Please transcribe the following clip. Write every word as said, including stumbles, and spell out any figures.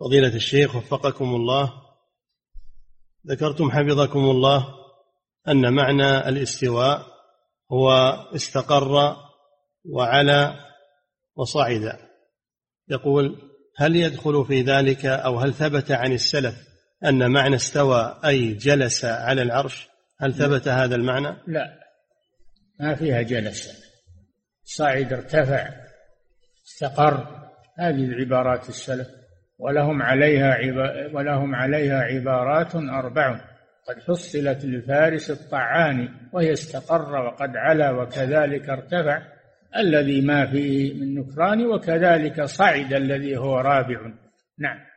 فضيلة الشيخ وفقكم الله، ذكرتم حفظكم الله أن معنى الاستواء هو استقر وعلى وصعد. يقول: هل يدخل في ذلك أو هل ثبت عن السلف أن معنى استوى أي جلس على العرش؟ هل ثبت هذا المعنى؟ لا، ما فيها جلس. صعد، ارتفع، استقر، هذه العبارات السلف، ولهم عليها عب... ولهم عليها عبارات أربع قد حصلت لفارس الطعان، وهي استقر وقد علا وكذلك ارتفع الذي ما فيه من نكران، وكذلك صعد الذي هو رابع. نعم.